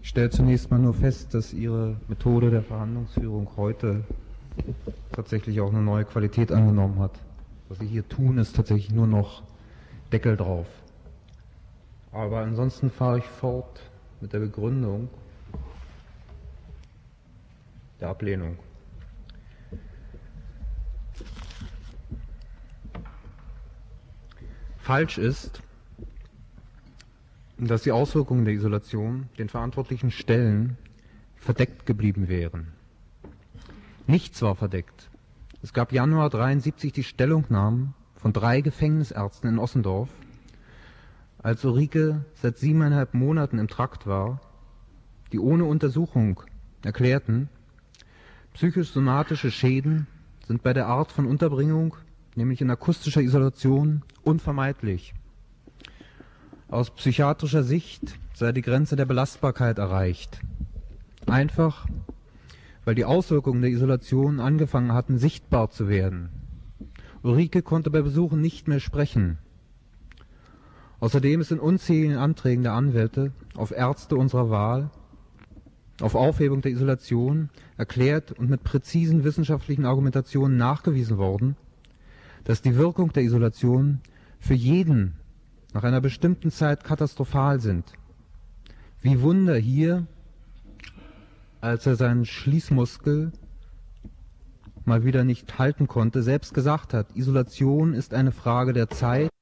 Ich stelle zunächst mal nur fest, dass Ihre Methode der Verhandlungsführung heute tatsächlich auch eine neue Qualität angenommen hat. Was Sie hier tun, ist tatsächlich nur noch Deckel drauf. Aber ansonsten fahre ich fort mit der Begründung der Ablehnung. Falsch ist, dass die Auswirkungen der Isolation den verantwortlichen Stellen verdeckt geblieben wären. Nichts war verdeckt. Es gab Januar 1973 die Stellungnahmen von 3 Gefängnisärzten in Ossendorf, als Ulrike seit 7,5 Monaten im Trakt war, die ohne Untersuchung erklärten, psychosomatische Schäden sind bei der Art von Unterbringung, nämlich in akustischer Isolation, unvermeidlich. Aus psychiatrischer Sicht sei die Grenze der Belastbarkeit erreicht. Einfach, weil die Auswirkungen der Isolation angefangen hatten, sichtbar zu werden. Ulrike konnte bei Besuchen nicht mehr sprechen. Außerdem ist in unzähligen Anträgen der Anwälte auf Ärzte unserer Wahl auf Aufhebung der Isolation erklärt und mit präzisen wissenschaftlichen Argumentationen nachgewiesen worden, dass die Wirkung der Isolation für jeden nach einer bestimmten Zeit katastrophal sind. Wie Wunder hier, als er seinen Schließmuskel mal wieder nicht halten konnte, selbst gesagt hat, Isolation ist eine Frage der Zeit,